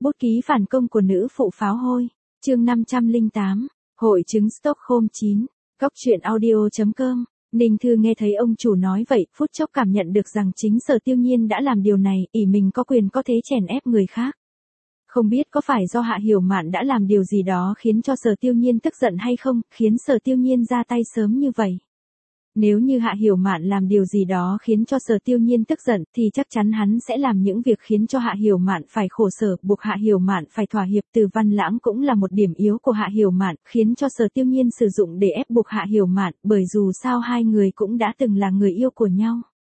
Bút ký phản công của nữ phụ pháo hôi. Chương 508. Hội chứng Stockholm 9. Góc truyện audio.com. Ninh Thư nghe thấy ông chủ nói vậy, phút chốc cảm nhận được rằng chính Sở Tiêu Nhiên đã làm điều này, ỷ mình có quyền có thế chèn ép người khác. Không biết có phải do Hạ Hiểu Mạn đã làm điều gì đó khiến cho Sở Tiêu Nhiên tức giận hay không, khiến Sở Tiêu Nhiên ra tay sớm như vậy. Nếu như Hạ Hiểu Mạn làm điều gì đó khiến cho Sở Tiêu Nhiên tức giận thì chắc chắn hắn sẽ làm những việc khiến cho Hạ Hiểu Mạn phải khổ sở, buộc Hạ Hiểu Mạn phải thỏa hiệp. Từ Văn Lãng cũng là một điểm yếu của Hạ Hiểu Mạn, khiến cho Sở Tiêu Nhiên sử dụng để ép buộc Hạ Hiểu Mạn, bởi dù sao hai người cũng đã từng là người yêu của nhau.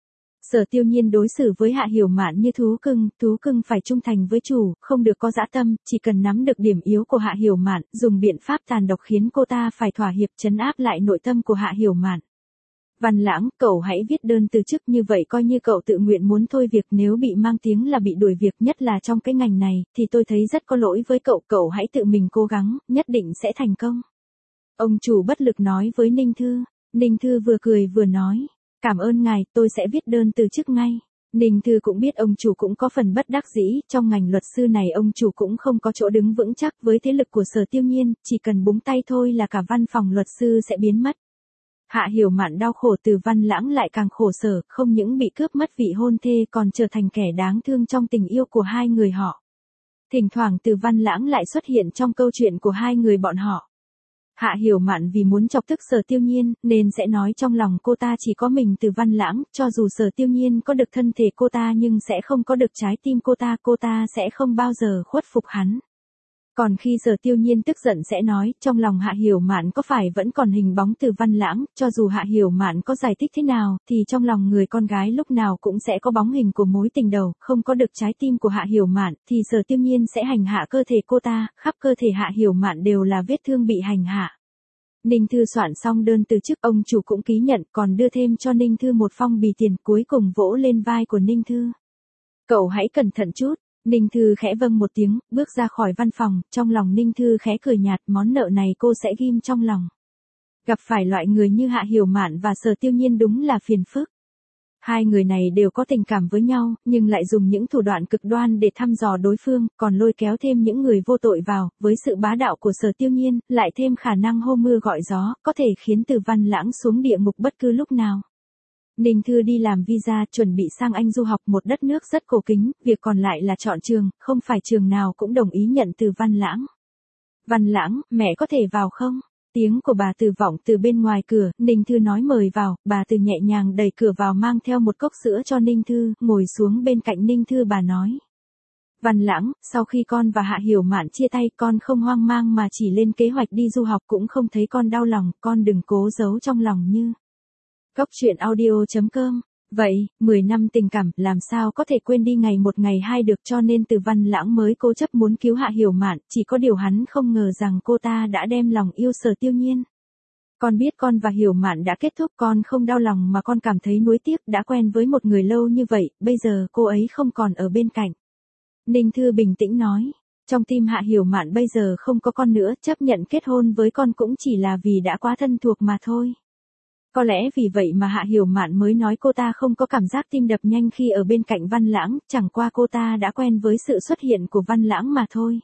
Sở Tiêu Nhiên đối xử với Hạ Hiểu Mạn như thú cưng phải trung thành với chủ, không được có dã tâm, chỉ cần nắm được điểm yếu của Hạ Hiểu Mạn, dùng biện pháp tàn độc khiến cô ta phải thỏa hiệp, trấn áp lại nội tâm của Hạ Hiểu Mạn. Văn Lãng, cậu hãy viết đơn từ chức, như vậy coi như cậu tự nguyện muốn thôi việc, nếu bị mang tiếng là bị đuổi việc, nhất là trong cái ngành này, thì tôi thấy rất có lỗi với cậu, cậu hãy tự mình cố gắng, nhất định sẽ thành công. Ông chủ bất lực nói với Ninh Thư. Ninh Thư vừa cười vừa nói, cảm ơn ngài, tôi sẽ viết đơn từ chức ngay. Ninh Thư cũng biết ông chủ cũng có phần bất đắc dĩ, trong ngành luật sư này ông chủ cũng không có chỗ đứng vững chắc, với thế lực của Sở Tiêu Nhiên, chỉ cần búng tay thôi là cả văn phòng luật sư sẽ biến mất. Hạ Hiểu Mạn đau khổ, Từ Văn Lãng lại càng khổ sở, không những bị cướp mất vị hôn thê còn trở thành kẻ đáng thương trong tình yêu của hai người họ. Thỉnh thoảng Từ Văn Lãng lại xuất hiện trong câu chuyện của hai người bọn họ. Hạ Hiểu Mạn vì muốn chọc tức Sở Tiêu Nhiên, nên sẽ nói trong lòng cô ta chỉ có mình Từ Văn Lãng, cho dù Sở Tiêu Nhiên có được thân thể cô ta nhưng sẽ không có được trái tim cô ta sẽ không bao giờ khuất phục hắn. Còn khi Sở Tiêu Nhiên tức giận sẽ nói, trong lòng Hạ Hiểu Mạn có phải vẫn còn hình bóng Từ Văn Lãng, cho dù Hạ Hiểu Mạn có giải thích thế nào, thì trong lòng người con gái lúc nào cũng sẽ có bóng hình của mối tình đầu, không có được trái tim của Hạ Hiểu Mạn, thì Sở Tiêu Nhiên sẽ hành hạ cơ thể cô ta, khắp cơ thể Hạ Hiểu Mạn đều là vết thương bị hành hạ. Ninh Thư soạn xong đơn từ chức, ông chủ cũng ký nhận, còn đưa thêm cho Ninh Thư một phong bì tiền, cuối cùng vỗ lên vai của Ninh Thư. Cậu hãy cẩn thận chút. Ninh Thư khẽ vâng một tiếng, bước ra khỏi văn phòng, trong lòng Ninh Thư khẽ cười nhạt, món nợ này cô sẽ ghim trong lòng. Gặp phải loại người như Hạ Hiểu Mạn và Sở Tiêu Nhiên đúng là phiền phức. Hai người này đều có tình cảm với nhau, nhưng lại dùng những thủ đoạn cực đoan để thăm dò đối phương, còn lôi kéo thêm những người vô tội vào, với sự bá đạo của Sở Tiêu Nhiên, lại thêm khả năng hô mưa gọi gió, có thể khiến Từ Văn Lãng xuống địa ngục bất cứ lúc nào. Ninh Thư đi làm visa, chuẩn bị sang Anh du học, một đất nước rất cổ kính, việc còn lại là chọn trường, không phải trường nào cũng đồng ý nhận Từ Văn Lãng. Văn Lãng, mẹ có thể vào không? Tiếng của bà Từ vọng từ bên ngoài cửa, Ninh Thư nói mời vào, bà Từ nhẹ nhàng đẩy cửa vào mang theo một cốc sữa cho Ninh Thư, ngồi xuống bên cạnh Ninh Thư bà nói. Văn Lãng, sau khi con và Hạ Hiểu Mạn chia tay, con không hoang mang mà chỉ lên kế hoạch đi du học, cũng không thấy con đau lòng, con đừng cố giấu trong lòng như. Góc truyện audio.com. Vậy, 10 năm tình cảm, làm sao có thể quên đi ngày một ngày hai được, cho nên Từ Văn Lãng mới cố chấp muốn cứu Hạ Hiểu Mạn, chỉ có điều hắn không ngờ rằng cô ta đã đem lòng yêu Sở Tiêu Nhiên. Con biết con và Hiểu Mạn đã kết thúc, con không đau lòng mà con cảm thấy nuối tiếc, đã quen với một người lâu như vậy, bây giờ cô ấy không còn ở bên cạnh. Ninh Thư bình tĩnh nói, trong tim Hạ Hiểu Mạn bây giờ không có con nữa, chấp nhận kết hôn với con cũng chỉ là vì đã quá thân thuộc mà thôi. Có lẽ vì vậy mà Hạ Hiểu Mạn mới nói cô ta không có cảm giác tim đập nhanh khi ở bên cạnh Văn Lãng, chẳng qua cô ta đã quen với sự xuất hiện của Văn Lãng mà thôi.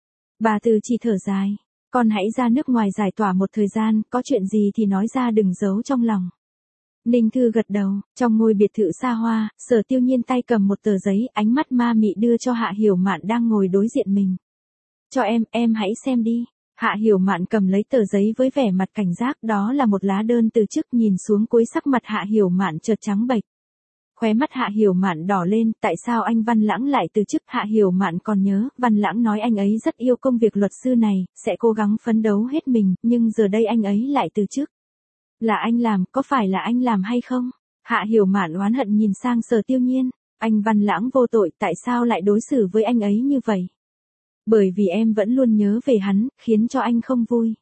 Bà Từ chỉ thở dài, con hãy ra nước ngoài giải tỏa một thời gian, có chuyện gì thì nói ra đừng giấu trong lòng. Ninh Thư gật đầu, trong ngôi biệt thự xa hoa, Sở Tiêu Nhiên tay cầm một tờ giấy, ánh mắt ma mị đưa cho Hạ Hiểu Mạn đang ngồi đối diện mình. Cho em hãy xem đi. Hạ Hiểu Mạn cầm lấy tờ giấy với vẻ mặt cảnh giác, đó là một lá đơn từ chức, nhìn xuống cuối sắc mặt Hạ Hiểu Mạn chợt trắng bệch. Khóe mắt Hạ Hiểu Mạn đỏ lên, tại sao anh Văn Lãng lại từ chức? Hạ Hiểu Mạn còn nhớ, Văn Lãng nói anh ấy rất yêu công việc luật sư này, sẽ cố gắng phấn đấu hết mình, nhưng giờ đây anh ấy lại từ chức. Là anh làm, có phải là anh làm hay không? Hạ Hiểu Mạn oán hận nhìn sang Sở Tiêu Nhiên, anh Văn Lãng vô tội, tại sao lại đối xử với anh ấy như vậy? Bởi vì em vẫn luôn nhớ về hắn, khiến cho anh không vui.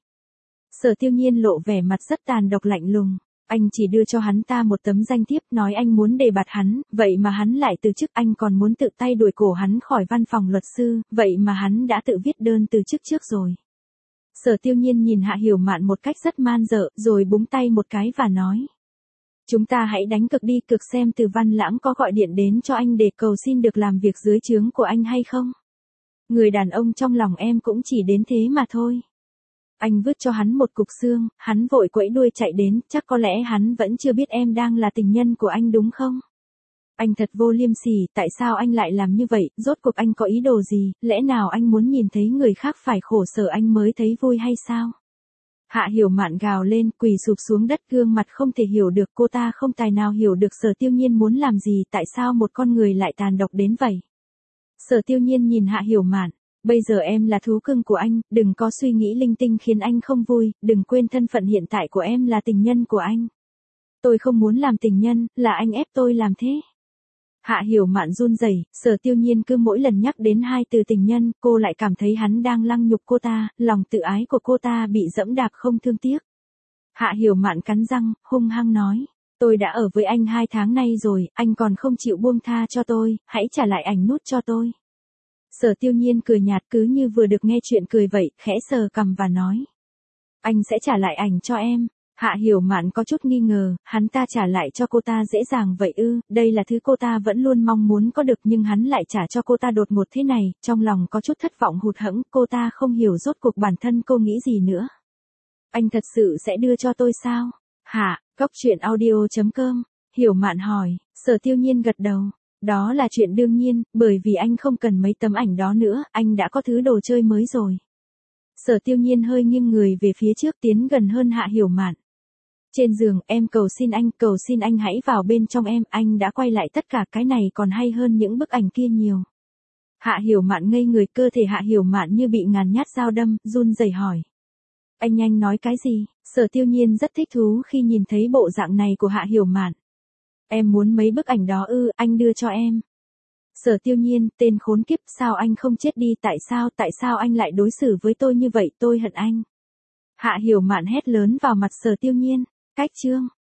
Sở Tiêu Nhiên lộ vẻ mặt rất tàn độc lạnh lùng. Anh chỉ đưa cho hắn ta một tấm danh thiếp, nói anh muốn đề bạt hắn, vậy mà hắn lại từ chức, anh còn muốn tự tay đuổi cổ hắn khỏi văn phòng luật sư, vậy mà hắn đã tự viết đơn từ chức trước rồi. Sở Tiêu Nhiên nhìn Hạ Hiểu Mạn một cách rất man dợ, rồi búng tay một cái và nói. Chúng ta hãy đánh cược đi, cược xem Từ Văn Lãng có gọi điện đến cho anh để cầu xin được làm việc dưới trướng của anh hay không. Người đàn ông trong lòng em cũng chỉ đến thế mà thôi. Anh vứt cho hắn một cục xương, hắn vội quẫy đuôi chạy đến, chắc có lẽ hắn vẫn chưa biết em đang là tình nhân của anh đúng không? Anh thật vô liêm sỉ, tại sao anh lại làm như vậy, rốt cuộc anh có ý đồ gì, lẽ nào anh muốn nhìn thấy người khác phải khổ sở anh mới thấy vui hay sao? Hạ Hiểu Mạn gào lên, quỳ sụp xuống đất, gương mặt không thể hiểu được, cô ta không tài nào hiểu được Sở Tiêu Nhiên muốn làm gì, tại sao một con người lại tàn độc đến vậy. Sở Tiêu Nhiên nhìn Hạ Hiểu Mạn, bây giờ em là thú cưng của anh, đừng có suy nghĩ linh tinh khiến anh không vui, đừng quên thân phận hiện tại của em là tình nhân của anh. Tôi không muốn làm tình nhân, là anh ép tôi làm thế. Hạ Hiểu Mạn run rẩy, Sở Tiêu Nhiên cứ mỗi lần nhắc đến hai từ tình nhân, cô lại cảm thấy hắn đang lăng nhục cô ta, lòng tự ái của cô ta bị dẫm đạp không thương tiếc. Hạ Hiểu Mạn cắn răng, hung hăng nói, tôi đã ở với anh 2 tháng nay rồi, anh còn không chịu buông tha cho tôi, hãy trả lại ảnh nút cho tôi. Sở Tiêu Nhiên cười nhạt cứ như vừa được nghe chuyện cười vậy, khẽ sờ cằm và nói, anh sẽ trả lại ảnh cho em. Hạ Hiểu Mạn có chút nghi ngờ, hắn ta trả lại cho cô ta dễ dàng vậy ư, đây là thứ cô ta vẫn luôn mong muốn có được nhưng hắn lại trả cho cô ta đột ngột thế này, trong lòng có chút thất vọng hụt hẫng, cô ta không hiểu rốt cuộc bản thân cô nghĩ gì nữa. Anh thật sự sẽ đưa cho tôi sao? Hạ, Cóc Truyện Audio.com, Hiểu Mạn hỏi, Sở Tiêu Nhiên gật đầu. Đó là chuyện đương nhiên, bởi vì anh không cần mấy tấm ảnh đó nữa, anh đã có thứ đồ chơi mới rồi. Sở Tiêu Nhiên hơi nghiêng người về phía trước tiến gần hơn Hạ Hiểu Mạn. Trên giường, em cầu xin anh hãy vào bên trong em, anh đã quay lại tất cả, cái này còn hay hơn những bức ảnh kia nhiều. Hạ Hiểu Mạn ngây người, cơ thể Hạ Hiểu Mạn như bị ngàn nhát dao đâm, run rẩy hỏi. Anh nhanh nói cái gì? Sở Tiêu Nhiên rất thích thú khi nhìn thấy bộ dạng này của Hạ Hiểu Mạn. Em muốn mấy bức ảnh đó ư, anh đưa cho em. Sở Tiêu Nhiên, tên khốn kiếp, sao anh không chết đi, tại sao anh lại đối xử với tôi như vậy, tôi hận anh. Hạ Hiểu Mạn hét lớn vào mặt Sở Tiêu Nhiên, cách chương.